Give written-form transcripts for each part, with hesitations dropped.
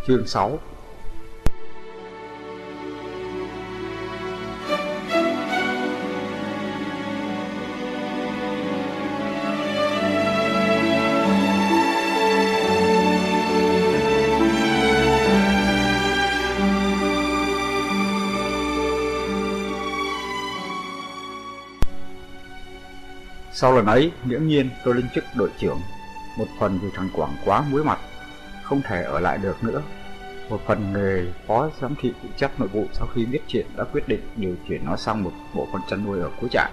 Chương 6. Sau lần ấy, nghiễm nhiên tôi lên chức đội trưởng, một phần vì thằng Quảng quá muối mặt, không thể ở lại được nữa. Một phần nghề phó giám thị phụ trách nội vụ sau khi biết chuyện đã quyết định điều chuyển nó sang một bộ phận chăn nuôi ở cuối trại.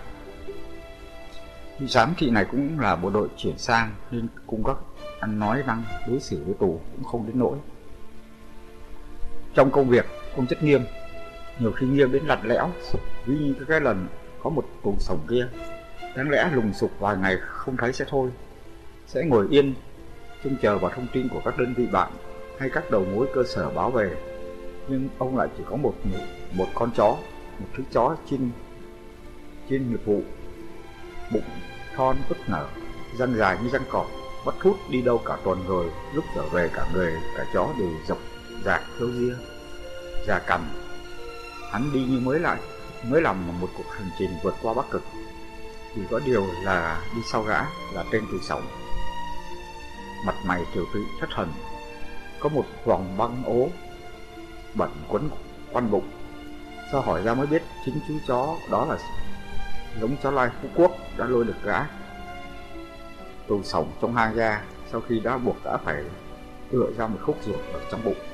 Giám thị này cũng là bộ đội chuyển sang nên cung cấp ăn nói năng đối xử với tù cũng không đến nỗi. Trong công việc, ông rất nghiêm, nhiều khi nghiêm đến lặt lẽo, ví như cái lần có một tù sống kia. Đáng lẽ lùng sục vài ngày không thấy sẽ thôi, sẽ ngồi yên trông chờ vào thông tin của các đơn vị bạn hay các đầu mối cơ sở báo về. Nhưng ông lại chỉ có một con chó, một thứ chó chuyên nghiệp vụ, bụng thon ức nở, răng dài như răng cọp, bất hút đi đâu cả tuần rồi lúc trở về cả người cả chó đều dọc dạc râu ria, già cằm. Hắn đi như mới làm một cuộc hành trình vượt qua Bắc Cực. Chỉ có điều là đi sau gã là tên Tù Sống, mặt mày tiểu tụy thất thần, có một vòng băng ố bẩn quấn quanh bụng. Sao hỏi ra mới biết chính chú chó đó là giống chó lai Phú Quốc đã lôi được gã Tù Sống trong hang ra sau khi đã buộc gã phải ựa ra một khúc ruột ở trong bụng.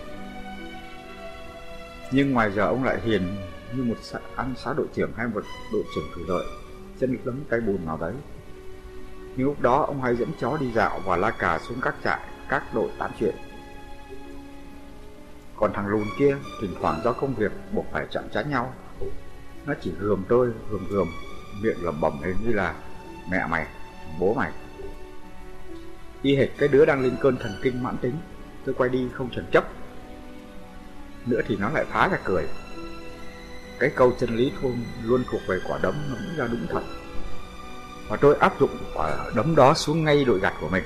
Nhưng ngoài giờ ông lại hiền như một anh xá đội trưởng hay một đội trưởng thủy lợi chân đấm tay bùn nào đấy. Nhưng lúc đó ông hay dẫn chó đi dạo và la cà xuống các trại, các đội tán chuyện. Còn thằng lùn kia thỉnh thoảng do công việc buộc phải chạm trán nhau, nó chỉ gườm tôi gườm miệng lẩm bẩm hình như là mẹ mày, bố mày. Y hệt cái đứa đang lên cơn thần kinh mãn tính. Tôi quay đi không chần chấp nữa thì nó lại phá ra cười. Cái câu chân lý luôn thuộc về quả đấm nó cũng ra đúng thật, và tôi áp dụng quả đấm đó xuống ngay đội gặt của mình.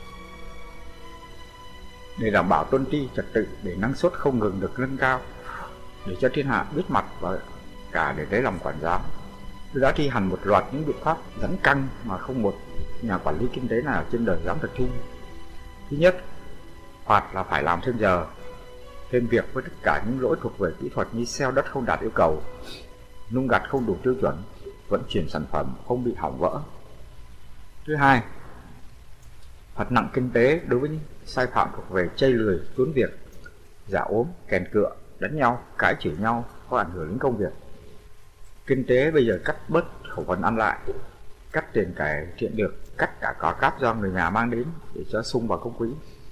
Để đảm bảo tuân ti trật tự, để năng suất không ngừng được nâng cao, để cho thiên hạ biết mặt và cả để lấy lòng quản giáo, tôi đã thi hành một loạt những biện pháp rắn căng mà không một nhà quản lý kinh tế nào trên đời dám tập trung. Thứ nhất, phạt là phải làm thêm giờ, thêm việc với tất cả những lỗi thuộc về kỹ thuật như xeo đất không đạt yêu cầu, nung gặt không đủ tiêu chuẩn, vận chuyển sản phẩm không bị hỏng vỡ. Thứ hai, phạt nặng kinh tế đối với những sai phạm thuộc về chây lười, trốn việc, giả ốm, kèn cựa, đánh nhau, cãi chửi nhau có ảnh hưởng đến công việc. Kinh tế bây giờ cắt bớt khẩu phần ăn lại, cắt tiền cải thiện được, cắt cả cỏ cáp do người nhà mang đến để cho sung vào công quỹ.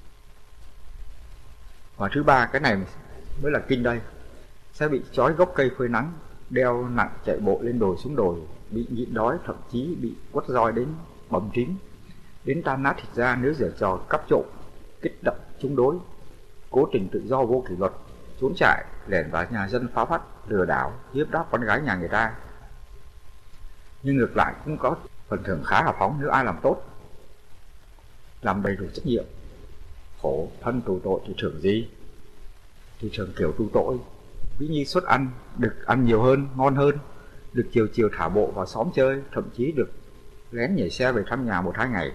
Và thứ ba, cái này mới là kinh đây, sẽ bị trói gốc cây phơi nắng, đeo nặng chạy bộ lên đồi xuống đồi, bị nhịn đói, thậm chí bị quất roi đến bầm tím, đến tan nát thịt da nếu giở trò cắp trộm, kích động chống đối, cố tình tự do vô kỷ luật, trốn trại, lẻn vào nhà dân phá phách, lừa đảo, hiếp đáp con gái nhà người ta. Nhưng ngược lại cũng có phần thưởng khá hào phóng nếu ai làm tốt, làm đầy đủ trách nhiệm. Khổ thân tù tội thì thưởng gì? Thì thưởng kiểu tù tội, ví như suất ăn, được ăn nhiều hơn, ngon hơn, được chiều thả bộ vào xóm chơi, thậm chí được lén nhảy xe về thăm nhà 1-2 ngày.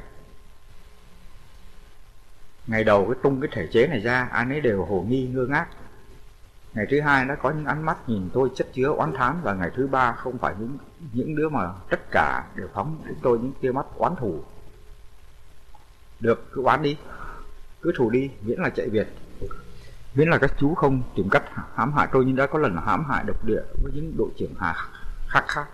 Ngày đầu cái tung cái thể chế này ra, ai nấy đều hồ nghi ngơ ngác. Ngày thứ hai đã có những ánh mắt nhìn tôi chất chứa oán thán, và ngày thứ ba không phải những đứa mà tất cả đều phóng đến tôi những tia mắt oán thù. Được, cứ oán đi, cứ thù đi, miễn là chạy Việt, miễn là các chú không tìm cách hãm hại tôi như đã có lần hãm hại độc địa với những đội trưởng khác.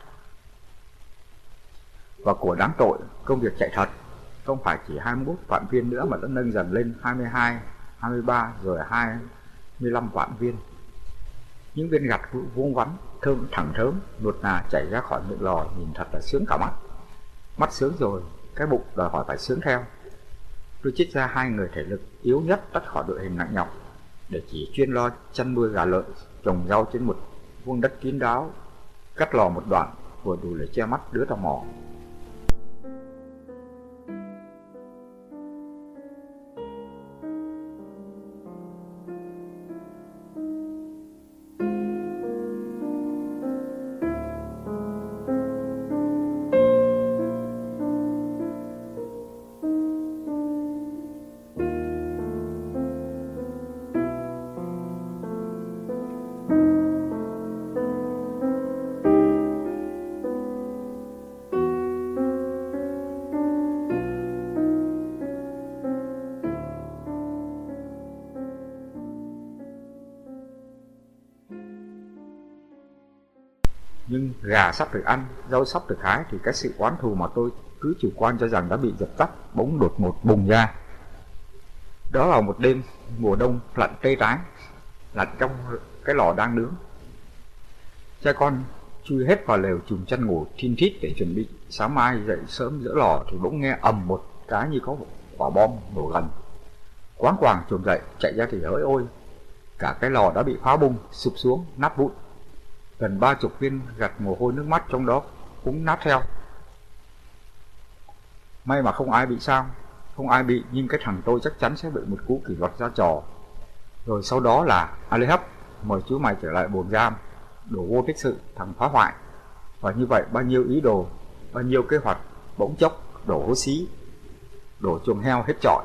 Và của đáng tội, công việc chạy thật, không phải chỉ 21 vạn viên nữa mà đã nâng dần lên 22, 23 rồi 25 vạn viên. Những viên gặt vuông vắn, thơm thẳng thớm, nuột nà chảy ra khỏi miệng lò, nhìn thật là sướng cả mắt. Mắt sướng rồi, cái bụng đòi hỏi phải sướng theo. Tôi trích ra 2 người thể lực yếu nhất tách khỏi đội hình nặng nhọc, để chỉ chuyên lo chăn nuôi gà lợn, trồng rau trên một vuông đất kín đáo, cắt lò một đoạn vừa đủ để che mắt đứa tò mò. Gà sắp được ăn, rau sắp được hái thì cái sự oán thù mà tôi cứ chủ quan cho rằng đã bị dập tắt bỗng đột ngột bùng ra. Đó là một đêm mùa đông lạnh tê tái, lạnh trong cái lò đang nướng. Cha con chui hết vào lều chùm chăn ngủ thin thít để chuẩn bị sáng mai dậy sớm dỡ lò thì bỗng nghe ầm một cái như có quả bom nổ gần. Quáng quàng chồm dậy chạy ra thì hỡi ôi, cả cái lò đã bị phá bung sụp xuống nát vụn. Gần 30 viên gặt mồ hôi nước mắt trong đó cũng nát theo. May mà không ai bị sao, không ai bị, nhưng cái thằng tôi chắc chắn sẽ bị một cú kỷ luật ra trò. Rồi sau đó là Alehab, mời chú mày trở lại buồng giam, đồ vô tích sự, thằng phá hoại. Và như vậy bao nhiêu ý đồ, bao nhiêu kế hoạch bỗng chốc đổ hố xí, đổ chuồng heo hết trọi.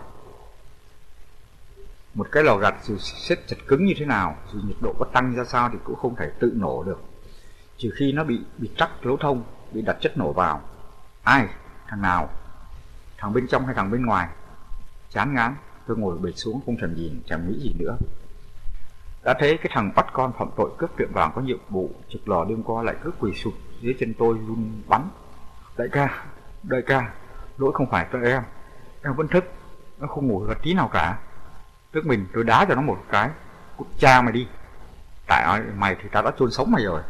Một cái lò gặt dù xếp chặt cứng như thế nào, dù nhiệt độ có tăng ra sao thì cũng không thể tự nổ được, trừ khi nó bị trắc lỗ thông, bị đặt chất nổ vào. Ai? Thằng nào? Thằng bên trong hay thằng bên ngoài? Chán ngán, tôi ngồi bệt xuống không thèm nhìn, chẳng nghĩ gì nữa. Đã thế cái thằng bắt con phạm tội cướp tiệm vàng có nhiệm vụ trực lò đêm qua lại cứ quỳ sụp dưới chân tôi run bắn. Đại ca, lỗi không phải cho em vẫn thức, nó không ngủ gật tí nào cả. Tức mình tôi đá cho nó một cái, cút cha mày đi, tại mày thì tao đã chôn sống mày rồi.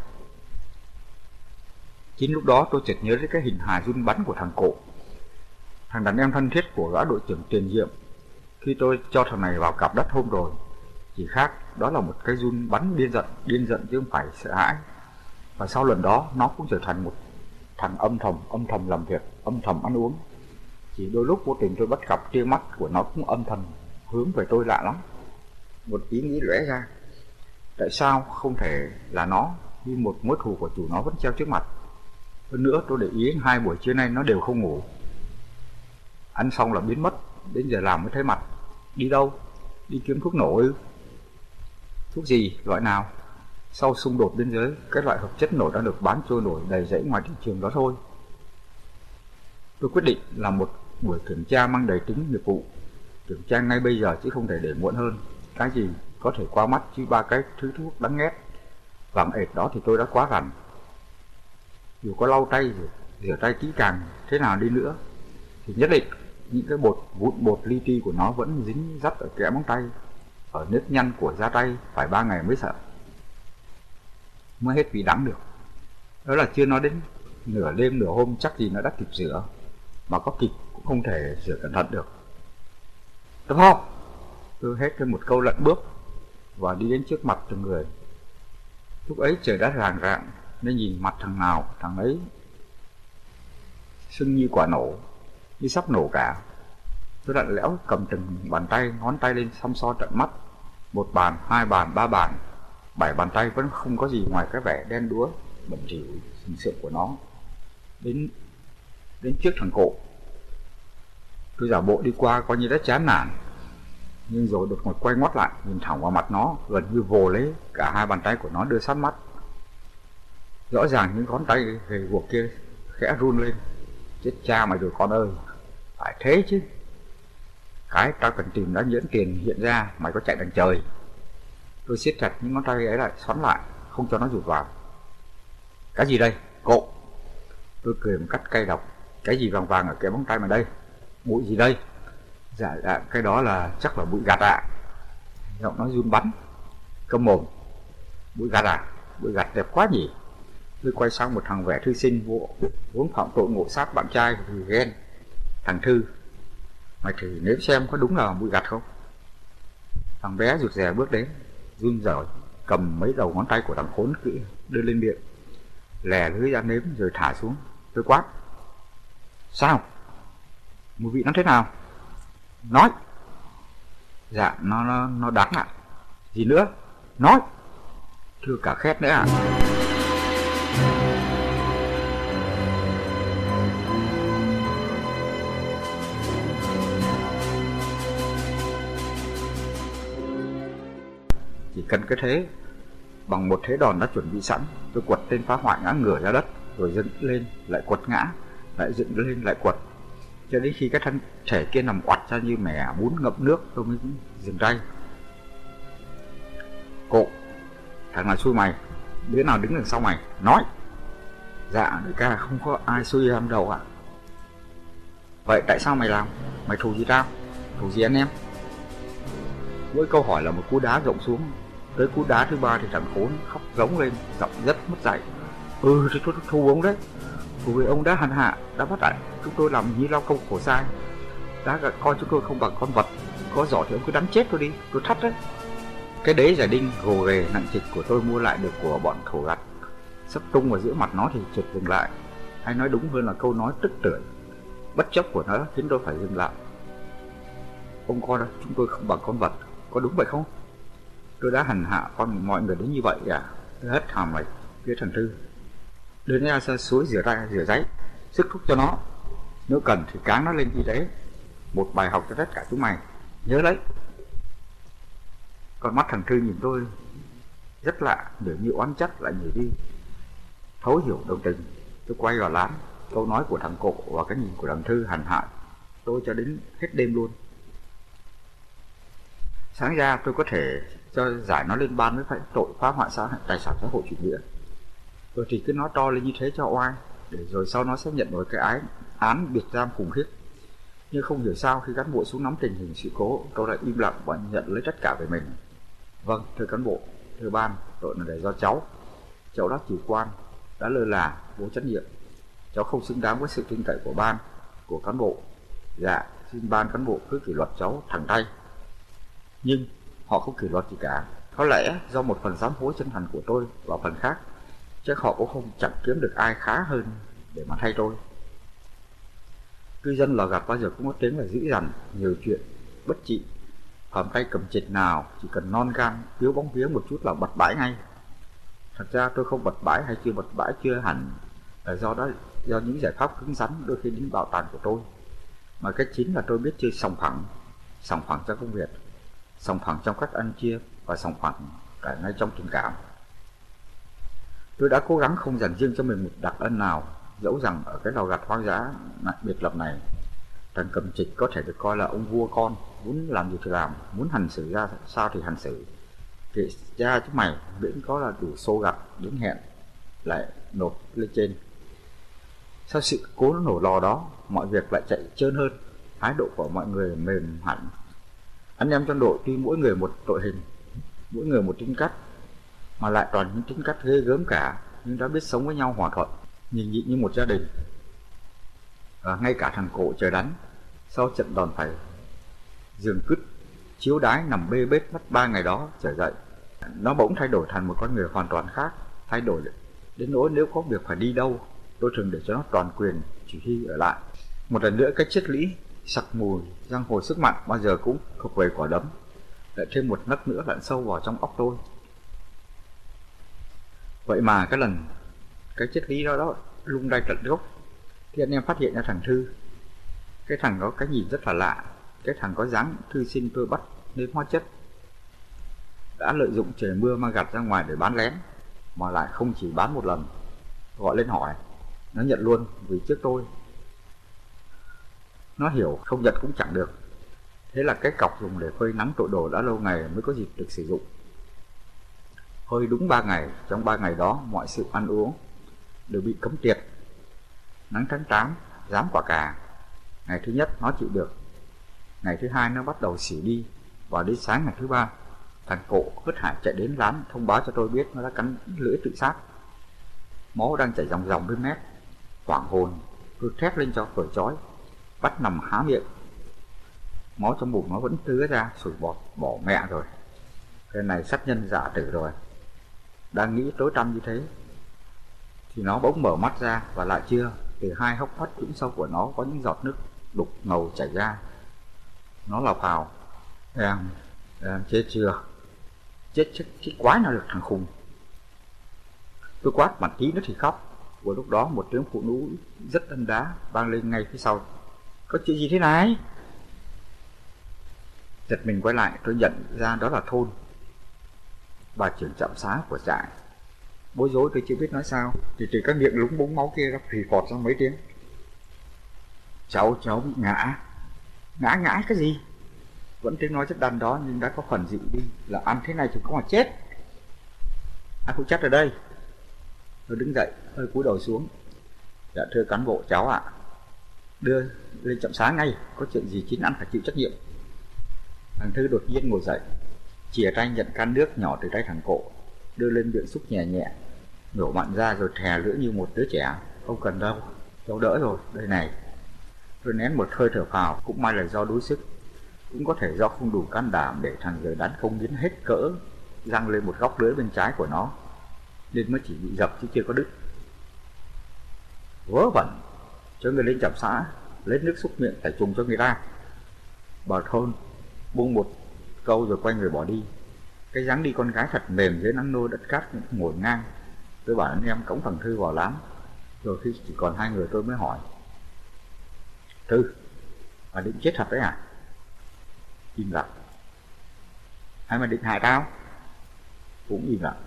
Chính lúc đó tôi chợt nhớ đến cái hình hài run bắn của thằng Cộ, thằng đàn em thân thiết của gã đội trưởng tiền nhiệm khi tôi cho thằng này vào cặp đất hôm rồi. Chỉ khác đó là một cái run bắn điên giận chứ không phải sợ hãi. Và sau lần đó nó cũng trở thành một thằng âm thầm làm việc, âm thầm ăn uống. Chỉ đôi lúc vô tình tôi bắt gặp tia mắt của nó cũng âm thầm hướng về tôi lạ lắm. Một ý nghĩ lóe ra, tại sao không thể là nó, vì một mối thù của chủ nó vẫn treo trước mặt. Hơn nữa tôi để ý 2 buổi trưa nay nó đều không ngủ. Ăn xong là biến mất, đến giờ làm mới thấy mặt. Đi đâu? Đi kiếm thuốc nổ ư? Thuốc gì? Loại nào? Sau xung đột biên giới, cái loại hợp chất nổ đã được bán trôi nổi đầy rẫy ngoài thị trường đó thôi. Tôi quyết định làm một buổi kiểm tra mang đầy tính nghiệp vụ. Kiểm tra ngay bây giờ chứ không thể để muộn hơn. Cái gì có thể qua mắt chứ 3 cái thứ thuốc đáng ghét vàng ệt đó thì tôi đã quá rành. Dù có lau tay rửa tay kỹ càng thế nào đi nữa thì nhất định những cái vụn bột li ti của nó vẫn dính dắt ở kẽ móng tay, ở nếp nhăn của da tay, phải 3 ngày mới sợ, mới hết vị đắng được. Đó là chưa nói đến nửa đêm nửa hôm chắc gì nó đã kịp rửa, mà có kịp cũng không thể rửa cẩn thận được. Đúng không? Tôi hét lên một câu lận bước và đi đến trước mặt từng người. Lúc ấy trời đã rạng rạng nên nhìn mặt thằng nào thằng ấy sưng như quả nổ, như sắp nổ cả. Tôi lạnh lẽo cầm từng bàn tay, ngón tay lên xăm so tận mắt. 1 bàn, 2 bàn, 3 bàn, 7 bàn tay vẫn không có gì ngoài cái vẻ đen đúa bẩn thỉu sình sượng của nó. Đến trước thằng Cộ, tôi giả bộ đi qua coi như đã chán nản, nhưng rồi đột ngột quay ngoắt lại nhìn thẳng vào mặt nó, gần như vồ lấy cả 2 bàn tay của nó đưa sát mắt. Rõ ràng những ngón tay gầy guộc kia khẽ run lên. Chết cha mày rồi con ơi, phải thế chứ. Cái tao cần tìm đã nhẫn tiền hiện ra, mày có chạy đằng trời. Tôi siết chặt những ngón tay ấy lại, xoắn lại, không cho nó rụt vào. Cái gì đây, Cộ? Tôi cười một cách cay độc. Cái gì vàng vàng ở cái móng tay mày đây? Bụi gì đây? Dạ, cái đó là chắc là bụi gạt ạ. Giọng nó run bắn. Câm mồm. Bụi gạt à? Bụi gạt đẹp quá nhỉ? Tôi quay sang một thằng vẻ thư sinh vốn phạm tội ngộ sát bạn trai thì ghen. Thằng Thư, mày thử nếm xem có đúng là bụi gặt không? Thằng bé rụt rè bước đến, run rẩy cầm mấy đầu ngón tay của thằng khốn kỹ đưa lên miệng, lè lưỡi ra nếm rồi thả xuống. Tôi quát: sao? Mùi vị nó thế nào? Nói. Dạ nó đắng ạ. Gì nữa? Nói. Thưa cả khét nữa ạ. Chỉ cần cái thế, bằng một thế đòn đã chuẩn bị sẵn, tôi quật tên phá hoại ngã ngửa ra đất, rồi dựng lên lại quật ngã, lại dựng lên lại quật, cho đến khi cái thân thể kia nằm oặt ra như mẻ bún ngậm nước, tôi mới dừng tay. Cộ, thằng nào xui mày? Đứa nào đứng đằng sau mày? Nói. Dạ đại ca, không có ai xui em đâu ạ. Vậy tại sao mày làm? Mày thù gì tao? Thù gì anh em? Mỗi câu hỏi là một cú đá rộng xuống. Tới cú đá thứ ba thì thằng Khốn khóc rống lên, giọng rất mất dạy. Thì tôi thù ông đấy. Thù vì ông đã hành hạ, đã bắt lại chúng tôi làm như lao công khổ sai, đã coi chúng tôi không bằng con vật. Có giỏi thì ông cứ đánh chết tôi đi, tôi thắt đấy. Cái đế giải đinh gồ ghề nặng trịch của tôi mua lại được của bọn thổ gặt sắp tung vào giữa mặt nó thì chợt dừng lại, hay nói đúng hơn là câu nói tức tưởi bất chấp của nó khiến tôi phải dừng lại. Ông coi đó, chúng tôi không bằng con vật, có đúng vậy không? Tôi đã hành hạ con mọi người đến như vậy à? Tôi hất hàm mày phía thằng Thư, đưa nó ra suối rửa tay rửa giấy, sức thuốc cho nó, nếu cần thì cáng nó lên y tế. Một bài học cho tất cả chúng mày, nhớ lấy. Con mắt thằng Thư nhìn tôi rất lạ, nửa như oán trách lại nhiều đi, thấu hiểu đồng tình. Tôi quay vào lán, câu nói của thằng Cộ và cái nhìn của thằng Thư hành hạ tôi cho đến hết đêm luôn. Sáng ra tôi có thể cho giải nó lên ban với phải tội phá hoại tài sản xã hội chủ nghĩa. Tôi thì cứ nói to lên như thế cho oai, để rồi sau nó sẽ nhận được cái án biệt giam khủng khiếp. Nhưng không hiểu sao khi cán bộ xuống nắm tình hình sự cố, tôi lại im lặng và nhận lấy tất cả về mình. Vâng, thưa cán bộ, thưa ban, tội là để do cháu đã chủ quan, đã lơ là, vô trách nhiệm. Cháu không xứng đáng với sự tin cậy của ban, của cán bộ. Dạ, xin ban cán bộ cứ kỷ luật cháu thẳng tay. Nhưng họ không kỷ luật gì cả. Có lẽ do một phần sám hối chân thành của tôi và phần khác, chắc họ cũng không chẳng kiếm được ai khá hơn để mà thay tôi. Cư dân lò gặt bao giờ cũng có tiếng là dữ dằn, nhiều chuyện, bất trị. Phạm tay cầm chịch nào chỉ cần non gan, yếu bóng vía một chút là bật bãi ngay. Thật ra tôi không bật bãi hay chưa bật bãi chưa hẳn là do những giải pháp cứng rắn đôi khi đến bạo tàn của tôi, mà cái chính là tôi biết chơi sòng phẳng trong công việc, sòng phẳng trong cách ăn chia và sòng phẳng cả ngay trong tình cảm. Tôi đã cố gắng không dành riêng cho mình một đặc ân nào, dẫu rằng ở cái lò gặt hoang dã biệt lập này, thằng cầm trịch có thể được coi là ông vua con, muốn làm gì thì làm, muốn hành xử ra sao thì hành xử. Kệ cha chúng mày, miễn có là đủ xô gặt đến hẹn lại nộp lên trên. Sau sự cố nổ lò đó, mọi việc lại chạy trơn hơn, thái độ của mọi người mềm hẳn. Anh em trong đội tuy mỗi người một đội hình, mỗi người một tính cách, mà lại toàn những tính cách ghê gớm cả, nhưng đã biết sống với nhau hòa thuận, nhìn nhịn như một gia đình. Và ngay cả thằng Cộ trời đánh, sau trận đòn phải giường cứt chiếu đái nằm bê bết mất 3 ngày đó trở dậy, nó bỗng thay đổi thành một con người hoàn toàn khác. Thay đổi đến nỗi nếu có việc phải đi đâu, tôi thường để cho nó toàn quyền chỉ huy ở lại. Một lần nữa, cái triết lý sặc mùi giang hồ sức mạnh bao giờ cũng thuộc về quả đấm, lại thêm một nấc nữa lặn sâu vào trong óc tôi. Vậy mà cái triết lý đó lung lay tận gốc thì anh em phát hiện ra thằng Thư. Cái thằng có cái nhìn rất là lạ, cái thằng có dáng thư sinh tôi bắt nếm hóa chất, đã lợi dụng trời mưa mang gặt ra ngoài để bán lén, mà lại không chỉ bán một lần. Gọi lên hỏi, nó nhận luôn vì trước tôi. Nó hiểu không nhận cũng chẳng được. Thế là cái cọc dùng để phơi nắng tội đồ đã lâu ngày mới có dịp được sử dụng. Phơi đúng 3 ngày, trong 3 ngày đó mọi sự ăn uống đều bị cấm tiệt. Nắng tháng 8 dám quả cà. Ngày thứ nhất nó chịu được, ngày thứ hai nó bắt đầu xỉu đi, và đến sáng ngày thứ ba, thằng Cộ hớt hải chạy đến lán thông báo cho tôi biết nó đã cắn lưỡi tự sát. Máu đang chảy ròng ròng bên mép. Hoảng hồn, tôi thét lên cho cởi trói, bắt nằm há miệng. Máu trong bụng nó vẫn tứa ra, sủi bọt, bỏ mẹ rồi. Cái này sát nhân dạ tử rồi. Đang nghĩ tối tăm như thế thì nó bỗng mở mắt ra, và lại chưa, từ hai hốc mắt trũng sâu của nó có những giọt nước đục ngầu chảy ra. Nó lào phào, em chết chưa? Chết quái nào được thằng khùng. Tôi quát mặt tí nữa thì khóc. Vừa lúc đó một tiếng phụ nữ rất đân đá vang lên ngay phía sau. Có chuyện gì thế này? Giật mình quay lại, tôi nhận ra đó là Thôn, bà trưởng trạm xá của trại. Bối rối tôi chưa biết nói sao, thì từ cái miệng lúng búng máu kia nó phì phọt ra mấy tiếng. Cháu bị ngã. Ngã cái gì? Vẫn tiếng nói chất đàn đó, nhưng đã có phần dịu đi, là ăn thế này thì có mà chết. Ai phụ trách ở đây? Tôi đứng dậy, hơi cúi đầu xuống, Dạ thưa cán bộ cháu ạ, đưa lên trạm xá ngay, có chuyện gì chính ăn phải chịu trách nhiệm. Thằng Thư đột nhiên ngồi dậy, chìa tay nhận can nước nhỏ từ tay thằng Cộ, đưa lên miệng xúc nhẹ nhẹ, nhổ mặn ra rồi thè lưỡi như một đứa trẻ. Không cần đâu, cháu đỡ rồi, đây này. Tôi nén một hơi thở phào, cũng may là do đuối sức, cũng có thể do không đủ can đảm để thằng rời đắn không biến hết cỡ răng lên một góc lưỡi bên trái của nó, nên mới chỉ bị dập chứ chưa có đứt. Vớ vẩn, cho người lên trạm xã lấy nước xúc miệng tẩy trùng cho người ta. Bà Thôn buông một câu rồi quay người bỏ đi. Cái dáng đi con gái thật mềm dưới nắng nôi đất cát ngổn ngang. Tôi bảo anh em cõng thằng Thư vào lám. Rồi khi chỉ còn hai người tôi mới hỏi: Thư, bà định chết thật đấy à? Im lặng. Hay mà định hại tao? Cũng im lặng.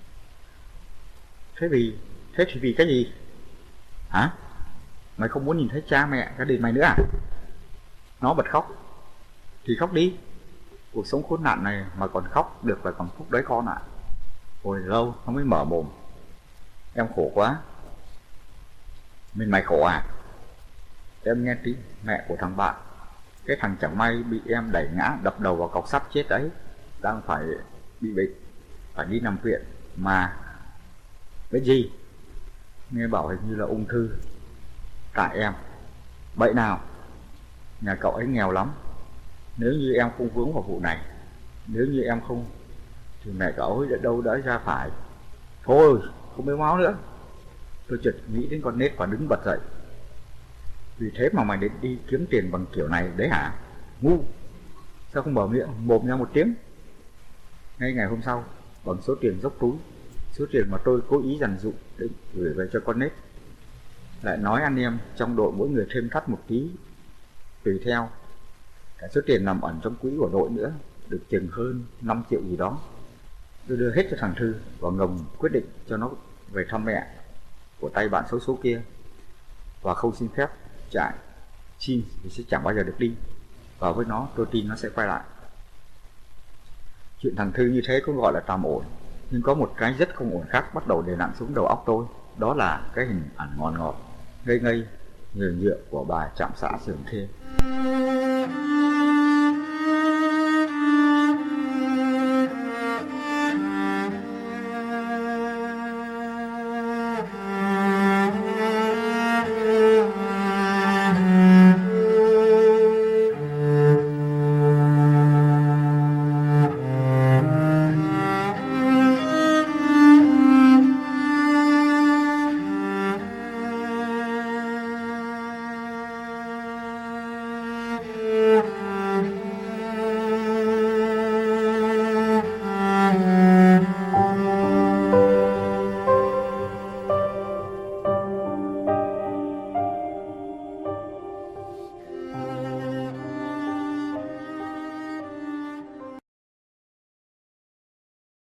Thế thì vì cái gì? Hả? Mày không muốn nhìn thấy cha mẹ gia đình mày nữa à? Nó bật khóc. Thì khóc đi, cuộc sống khốn nạn này mà còn khóc được là còn phúc đấy con ạ. Hồi lâu nó mới mở mồm: Em khổ quá. Mình mày khổ à? Em nghe tiếng mẹ của thằng bạn, cái thằng chẳng may bị em đẩy ngã đập đầu vào cọc sắt chết đấy, đang phải bị bệnh, phải đi nằm viện mà. Cái gì? Nghe bảo hình như là ung thư. Tại em. Bậy nào? Nhà cậu ấy nghèo lắm. Nếu như em không vướng vào vụ này, nếu như em không, thì mẹ cậu ấy đã đâu đã ra phải. Thôi, không mấy máu nữa. Tôi chợt nghĩ đến con nết và đứng bật dậy. Vì thế mà mày định đi kiếm tiền bằng kiểu này đấy hả? Ngu! Sao không mở miệng mồm ra một tiếng? Ngay ngày hôm sau, bằng số tiền dốc túi, số tiền mà tôi cố ý dằn dụ để gửi về cho con nết, lại nói anh em trong đội mỗi người thêm thắt một tí tùy theo. Cả số tiền nằm ẩn trong quỹ của đội nữa, được chừng hơn 5 triệu gì đó. Tôi đưa hết cho thằng Thư và ngầm quyết định cho nó về thăm mẹ của tay bạn xấu số kia, và không xin phép trại. Xin thì sẽ chẳng bao giờ được đi, và với nó tôi tin nó sẽ quay lại. Chuyện thằng Thư như thế cũng gọi là tạm ổn, nhưng có một cái rất không ổn khác bắt đầu đè nặng xuống đầu óc tôi. Đó là cái hình ảnh ngọt ngọt, ngây ngây, nhựa nhựa của bà trạm xã Sưởng Thê.